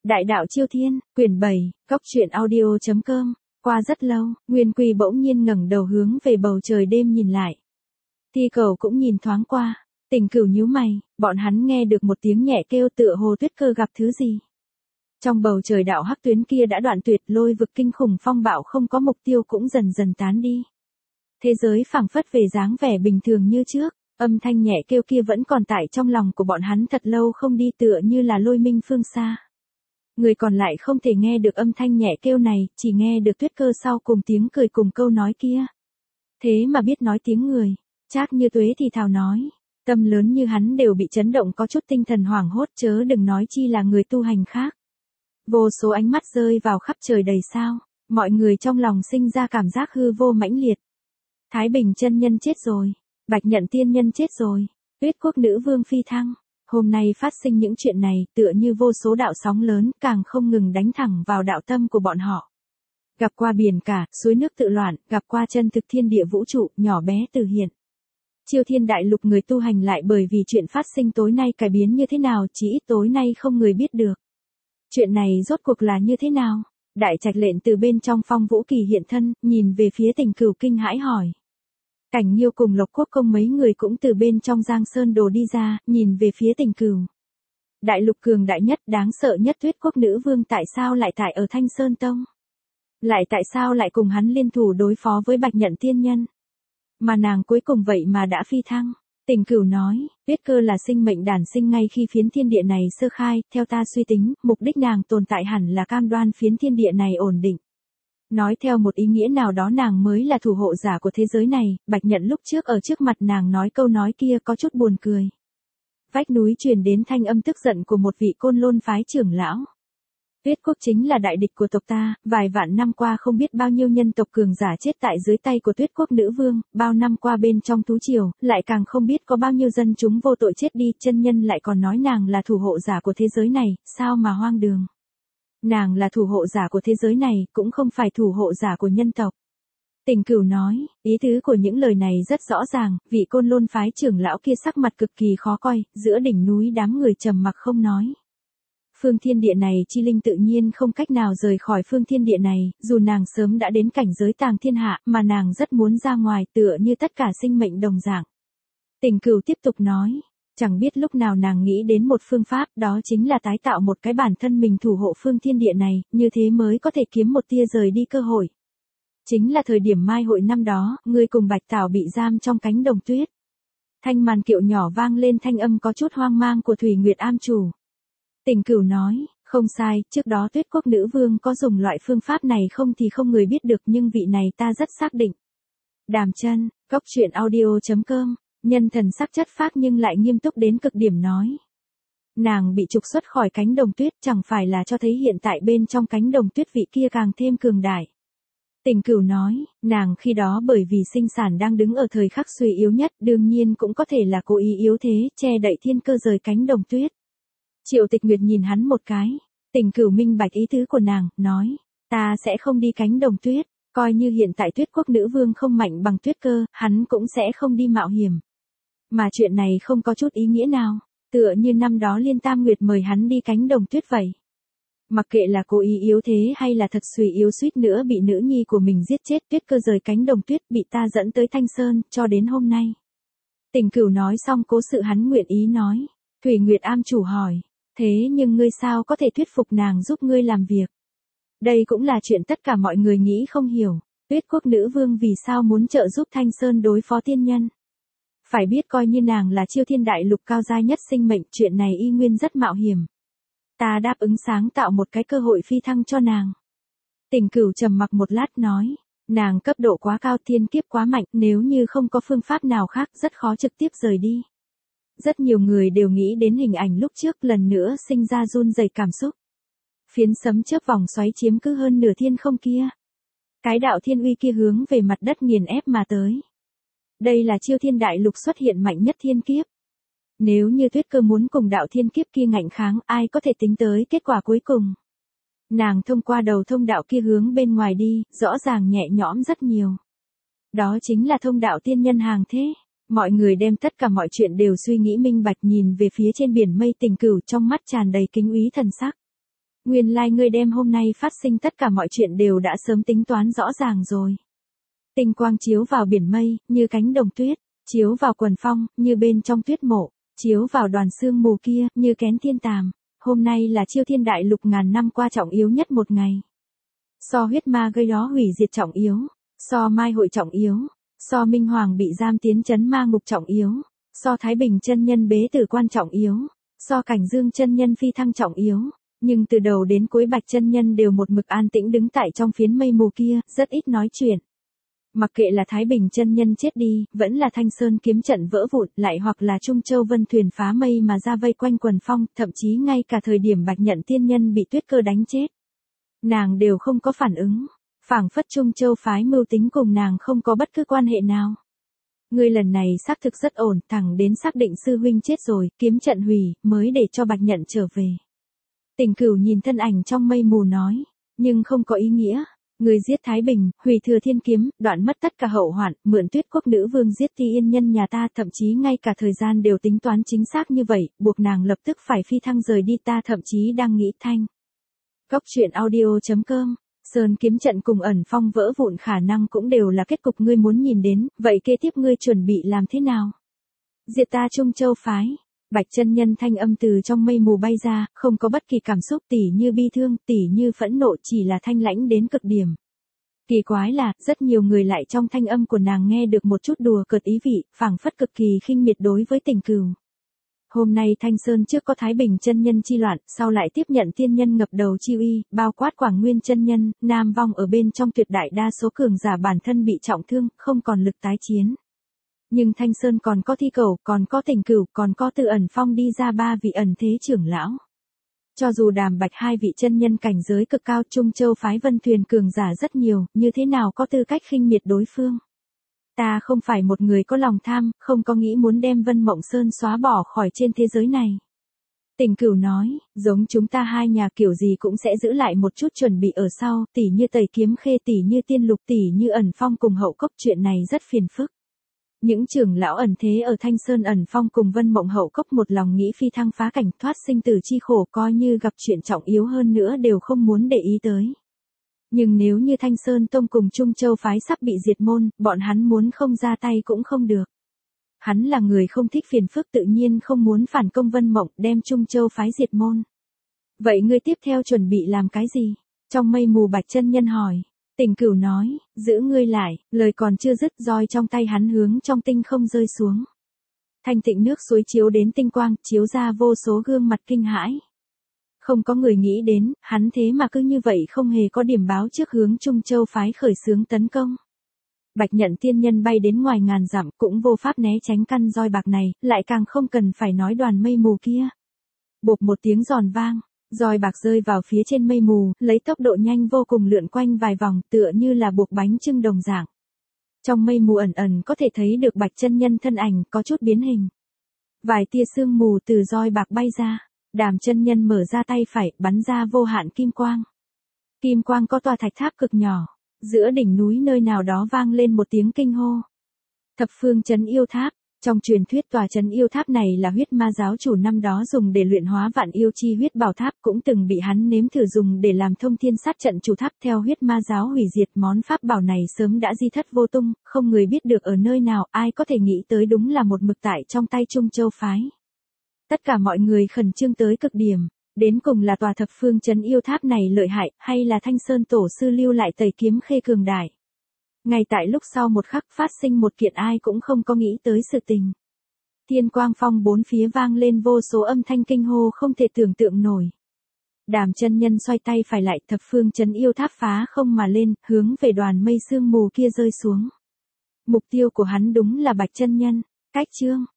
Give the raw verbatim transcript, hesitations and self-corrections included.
Đại đạo Chiêu Thiên, quyển bảy, cốc truyện audio chấm com. Qua rất lâu, Nguyên Quy bỗng nhiên ngẩng đầu hướng về bầu trời đêm nhìn lại. Thi Cầu cũng nhìn thoáng qua, Tình Cửu nhíu mày, bọn hắn nghe được một tiếng nhẹ kêu tựa hồ Tuyết Cơ gặp thứ gì. Trong bầu trời đạo hắc tuyến kia đã đoạn tuyệt, lôi vực kinh khủng phong bạo không có mục tiêu cũng dần dần tán đi. Thế giới phảng phất về dáng vẻ bình thường như trước, âm thanh nhẹ kêu kia vẫn còn tại trong lòng của bọn hắn thật lâu không đi, tựa như là lôi minh phương xa. Người còn lại không thể nghe được âm thanh nhẹ kêu này, chỉ nghe được Tuyết Cơ sau cùng tiếng cười cùng câu nói kia. Thế mà biết nói tiếng người, Trác Như Tuế thì thào nói, tâm lớn như hắn đều bị chấn động có chút tinh thần hoảng hốt, chớ đừng nói chi là người tu hành khác. Vô số ánh mắt rơi vào khắp trời đầy sao, mọi người trong lòng sinh ra cảm giác hư vô mãnh liệt. Thái Bình chân nhân chết rồi, Bạch Nhận tiên nhân chết rồi, Tuyết Quốc nữ vương phi thăng. Hôm nay phát sinh những chuyện này tựa như vô số đạo sóng lớn, càng không ngừng đánh thẳng vào đạo tâm của bọn họ. Gặp qua biển cả, suối nước tự loạn, gặp qua chân thực thiên địa vũ trụ, nhỏ bé từ hiện. Chiêu Thiên đại lục người tu hành lại bởi vì chuyện phát sinh tối nay cải biến như thế nào, chỉ ít tối nay không người biết được. Chuyện này rốt cuộc là như thế nào? Đại Trạch Lệnh từ bên trong Phong Vũ Kỳ hiện thân, nhìn về phía Tình Cửu kinh hãi hỏi. Cảnh Nhiêu cùng Lộc Quốc Công mấy người cũng từ bên trong Giang Sơn Đồ đi ra, nhìn về phía Tình Cửu. Đại lục cường đại nhất, đáng sợ nhất Tuyết Quốc nữ vương tại sao lại tại ở Thanh Sơn Tông? Lại tại sao lại cùng hắn liên thủ đối phó với Bạch Nhận tiên nhân? Mà nàng cuối cùng vậy mà đã phi thăng. Tình Cửu nói, Tuyết Cơ là sinh mệnh đản sinh ngay khi phiến thiên địa này sơ khai, theo ta suy tính, mục đích nàng tồn tại hẳn là cam đoan phiến thiên địa này ổn định. Nói theo một ý nghĩa nào đó nàng mới là thủ hộ giả của thế giới này, Bạch Nhận lúc trước ở trước mặt nàng nói câu nói kia có chút buồn cười. Vách núi truyền đến thanh âm tức giận của một vị Côn Lôn phái trưởng lão. Tuyết Quốc chính là đại địch của tộc ta, vài vạn năm qua không biết bao nhiêu nhân tộc cường giả chết tại dưới tay của Tuyết Quốc nữ vương, bao năm qua bên trong thú triều, lại càng không biết có bao nhiêu dân chúng vô tội chết đi, chân nhân lại còn nói nàng là thủ hộ giả của thế giới này, sao mà hoang đường. Nàng là thủ hộ giả của thế giới này, cũng không phải thủ hộ giả của nhân tộc. Tình Cửu nói, ý tứ của những lời này rất rõ ràng, vị Côn Lôn phái trưởng lão kia sắc mặt cực kỳ khó coi, giữa đỉnh núi đám người trầm mặc không nói. Phương thiên địa này chi linh tự nhiên không cách nào rời khỏi phương thiên địa này, dù nàng sớm đã đến cảnh giới tàng thiên hạ, mà nàng rất muốn ra ngoài tựa như tất cả sinh mệnh đồng dạng. Tình Cửu tiếp tục nói, chẳng biết lúc nào nàng nghĩ đến một phương pháp, đó chính là tái tạo một cái bản thân mình thủ hộ phương thiên địa này, như thế mới có thể kiếm một tia rời đi cơ hội. Chính là thời điểm mai hội năm đó, ngươi cùng Bạch Tảo bị giam trong cánh đồng tuyết. Thanh màn kiệu nhỏ vang lên thanh âm có chút hoang mang của Thủy Nguyệt Am chủ. Tình Cửu nói, không sai, trước đó Tuyết Quốc nữ vương có dùng loại phương pháp này không thì không người biết được, nhưng vị này ta rất xác định. Đàm Chân, cốc truyện audio chấm com. Nhân thần sắc chất phác nhưng lại nghiêm túc đến cực điểm nói. Nàng bị trục xuất khỏi cánh đồng tuyết chẳng phải là cho thấy hiện tại bên trong cánh đồng tuyết vị kia càng thêm cường đại. Tình Cửu nói, nàng khi đó bởi vì sinh sản đang đứng ở thời khắc suy yếu nhất, đương nhiên cũng có thể là cố ý yếu thế, che đậy thiên cơ rời cánh đồng tuyết. Triệu Tịch Nguyệt nhìn hắn một cái, Tình Cửu minh bạch ý tứ của nàng, nói, ta sẽ không đi cánh đồng tuyết, coi như hiện tại Tuyết Quốc nữ vương không mạnh bằng Tuyết Cơ, hắn cũng sẽ không đi mạo hiểm. Mà chuyện này không có chút ý nghĩa nào, tựa như năm đó Liên Tam Nguyệt mời hắn đi cánh đồng tuyết vậy. Mặc kệ là cố ý yếu thế hay là thật suy yếu suýt nữa bị nữ nhi của mình giết chết, Tuyết Cơ rời cánh đồng tuyết bị ta dẫn tới Thanh Sơn, cho đến hôm nay. Tình Cửu nói xong cố sự hắn nguyện ý nói. Thủy Nguyệt Am chủ hỏi, thế nhưng ngươi sao có thể thuyết phục nàng giúp ngươi làm việc? Đây cũng là chuyện tất cả mọi người nghĩ không hiểu, Tuyết Quốc nữ vương vì sao muốn trợ giúp Thanh Sơn đối phó tiên nhân? Phải biết coi như nàng là Chiêu Thiên đại lục cao giai nhất sinh mệnh, chuyện này y nguyên rất mạo hiểm. Ta đáp ứng sáng tạo một cái cơ hội phi thăng cho nàng. Tình Cửu trầm mặc một lát nói, nàng cấp độ quá cao, thiên kiếp quá mạnh, nếu như không có phương pháp nào khác rất khó trực tiếp rời đi. Rất nhiều người đều nghĩ đến hình ảnh lúc trước, lần nữa sinh ra run rẩy cảm xúc. Phiến sấm chớp vòng xoáy chiếm cứ hơn nửa thiên không kia. Cái đạo thiên uy kia hướng về mặt đất nghiền ép mà tới. Đây là Chiêu Thiên đại lục xuất hiện mạnh nhất thiên kiếp. Nếu như Tuyết Cơ muốn cùng đạo thiên kiếp kia ngạnh kháng, ai có thể tính tới kết quả cuối cùng. Nàng thông qua đầu thông đạo kia hướng bên ngoài đi, rõ ràng nhẹ nhõm rất nhiều. Đó chính là thông đạo tiên nhân hàng thế. Mọi người đem tất cả mọi chuyện đều suy nghĩ minh bạch, nhìn về phía trên biển mây. Tình Cửu trong mắt tràn đầy kính úy thần sắc. Nguyên lai like ngươi đêm hôm nay phát sinh tất cả mọi chuyện đều đã sớm tính toán rõ ràng rồi. Tinh quang chiếu vào biển mây, như cánh đồng tuyết, chiếu vào quần phong, như bên trong tuyết mộ, chiếu vào đoàn sương mù kia, như kén thiên tàm. Hôm nay là Chiêu Thiên Đại Lục ngàn năm qua trọng yếu nhất một ngày. So huyết ma gây đó hủy diệt trọng yếu, so mai hội trọng yếu, so Minh Hoàng bị giam tiến trấn ma ngục trọng yếu, so Thái Bình chân nhân bế tử quan trọng yếu, so Cảnh Dương chân nhân phi thăng trọng yếu. Nhưng từ đầu đến cuối Bạch chân nhân đều một mực an tĩnh đứng tại trong phiến mây mù kia, rất ít nói chuyện. Mặc kệ là Thái Bình chân nhân chết đi, vẫn là Thanh Sơn kiếm trận vỡ vụn, lại hoặc là Trung Châu Vân thuyền phá mây mà ra vây quanh quần phong, thậm chí ngay cả thời điểm Bạch Nhận tiên nhân bị Tuyết Cơ đánh chết, nàng đều không có phản ứng, phảng phất Trung Châu phái mưu tính cùng nàng không có bất cứ quan hệ nào. Ngươi lần này xác thực rất ổn, thẳng đến xác định sư huynh chết rồi, kiếm trận hủy, mới để cho Bạch Nhận trở về. Tỉnh Cửu nhìn thân ảnh trong mây mù nói, nhưng không có ý nghĩa. Người giết Thái Bình, hủy Thừa Thiên kiếm, đoạn mất tất cả hậu hoạn, mượn Tuyết Quốc nữ vương giết Ti Yên nhân nhà ta, thậm chí ngay cả thời gian đều tính toán chính xác như vậy, buộc nàng lập tức phải phi thăng rời đi, ta thậm chí đang nghĩ thanh. Góc truyện audio chấm com, Sơn kiếm trận cùng ẩn phong vỡ vụn khả năng cũng đều là kết cục ngươi muốn nhìn đến, vậy kế tiếp ngươi chuẩn bị làm thế nào? Diệt ta Trung Châu phái. Bạch chân nhân thanh âm từ trong mây mù bay ra, không có bất kỳ cảm xúc, tỉ như bi thương, tỉ như phẫn nộ, chỉ là thanh lãnh đến cực điểm. Kỳ quái là, rất nhiều người lại trong thanh âm của nàng nghe được một chút đùa cợt ý vị, phảng phất cực kỳ khinh miệt đối với Tỉnh Cửu. Hôm nay Thanh Sơn trước có Thái Bình chân nhân chi loạn, sau lại tiếp nhận tiên nhân ngập đầu chi uy, bao quát Quảng Nguyên chân nhân, Nam Vong ở bên trong tuyệt đại đa số cường giả bản thân bị trọng thương, không còn lực tái chiến. Nhưng Thanh Sơn còn có Thi Cẩu, còn có Tỉnh Cửu, còn có Từ Ẩn Phong đi ra ba vị ẩn thế trưởng lão. Cho dù Đàm Bạch hai vị chân nhân cảnh giới cực cao, Trung Châu phái Vân thuyền cường giả rất nhiều, như thế nào có tư cách khinh miệt đối phương. Ta không phải một người có lòng tham, không có nghĩ muốn đem Vân Mộng Sơn xóa bỏ khỏi trên thế giới này. Tỉnh Cửu nói, giống chúng ta hai nhà kiểu gì cũng sẽ giữ lại một chút chuẩn bị ở sau, tỉ như Tẩy Kiếm Khê, tỉ như Tiên Lục, tỉ như Ẩn Phong cùng Hậu Cốc, chuyện này rất phiền phức. Những trưởng lão ẩn thế ở Thanh Sơn Ẩn Phong cùng Vân Mộng Hậu Cốc một lòng nghĩ phi thăng phá cảnh, thoát sinh tử chi khổ, coi như gặp chuyện trọng yếu hơn nữa đều không muốn để ý tới. Nhưng nếu như Thanh Sơn Tông cùng Trung Châu phái sắp bị diệt môn, bọn hắn muốn không ra tay cũng không được. Hắn là người không thích phiền phức, tự nhiên không muốn phản công Vân Mộng, đem Trung Châu phái diệt môn. Vậy ngươi tiếp theo chuẩn bị làm cái gì? Trong mây mù Bạch chân nhân hỏi. Tỉnh Cửu nói, giữ ngươi lại, lời còn chưa dứt, roi trong tay hắn hướng trong tinh không rơi xuống. Thanh tịnh nước suối chiếu đến tinh quang, chiếu ra vô số gương mặt kinh hãi. Không có người nghĩ đến, hắn thế mà cứ như vậy không hề có điểm báo trước hướng Trung Châu phái khởi xướng tấn công. Bạch Nhận tiên nhân bay đến ngoài ngàn dặm, cũng vô pháp né tránh căn roi bạc này, lại càng không cần phải nói đoàn mây mù kia. Bộp một tiếng giòn vang. Roi bạc rơi vào phía trên mây mù, lấy tốc độ nhanh vô cùng lượn quanh vài vòng, tựa như là buộc bánh chưng đồng dạng. Trong mây mù ẩn ẩn có thể thấy được Bạch chân nhân thân ảnh có chút biến hình. Vài tia sương mù từ roi bạc bay ra, Đàm chân nhân mở ra tay phải, bắn ra vô hạn kim quang. Kim quang có tòa thạch tháp cực nhỏ, giữa đỉnh núi nơi nào đó vang lên một tiếng kinh hô. Thập phương trấn yêu tháp. Trong truyền thuyết tòa trấn yêu tháp này là huyết ma giáo chủ năm đó dùng để luyện hóa vạn yêu chi huyết bảo tháp, cũng từng bị hắn nếm thử dùng để làm thông thiên sát trận chủ tháp. Theo huyết ma giáo hủy diệt, món pháp bảo này sớm đã di thất vô tung, không người biết được ở nơi nào, ai có thể nghĩ tới đúng là một mực tại trong tay Trung Châu phái. Tất cả mọi người khẩn trương tới cực điểm, đến cùng là tòa thập phương trấn yêu tháp này lợi hại, hay là Thanh Sơn tổ sư lưu lại Tẩy Kiếm Khê cường đại. Ngay tại lúc sau một khắc phát sinh một kiện ai cũng không có nghĩ tới sự tình. Thiên quang phong bốn phía vang lên vô số âm thanh kinh hô không thể tưởng tượng nổi. Đàm chân nhân xoay tay phải lại, thập phương trấn yêu tháp phá không mà lên, hướng về đoàn mây sương mù kia rơi xuống. Mục tiêu của hắn đúng là Bạch chân nhân. Cách chương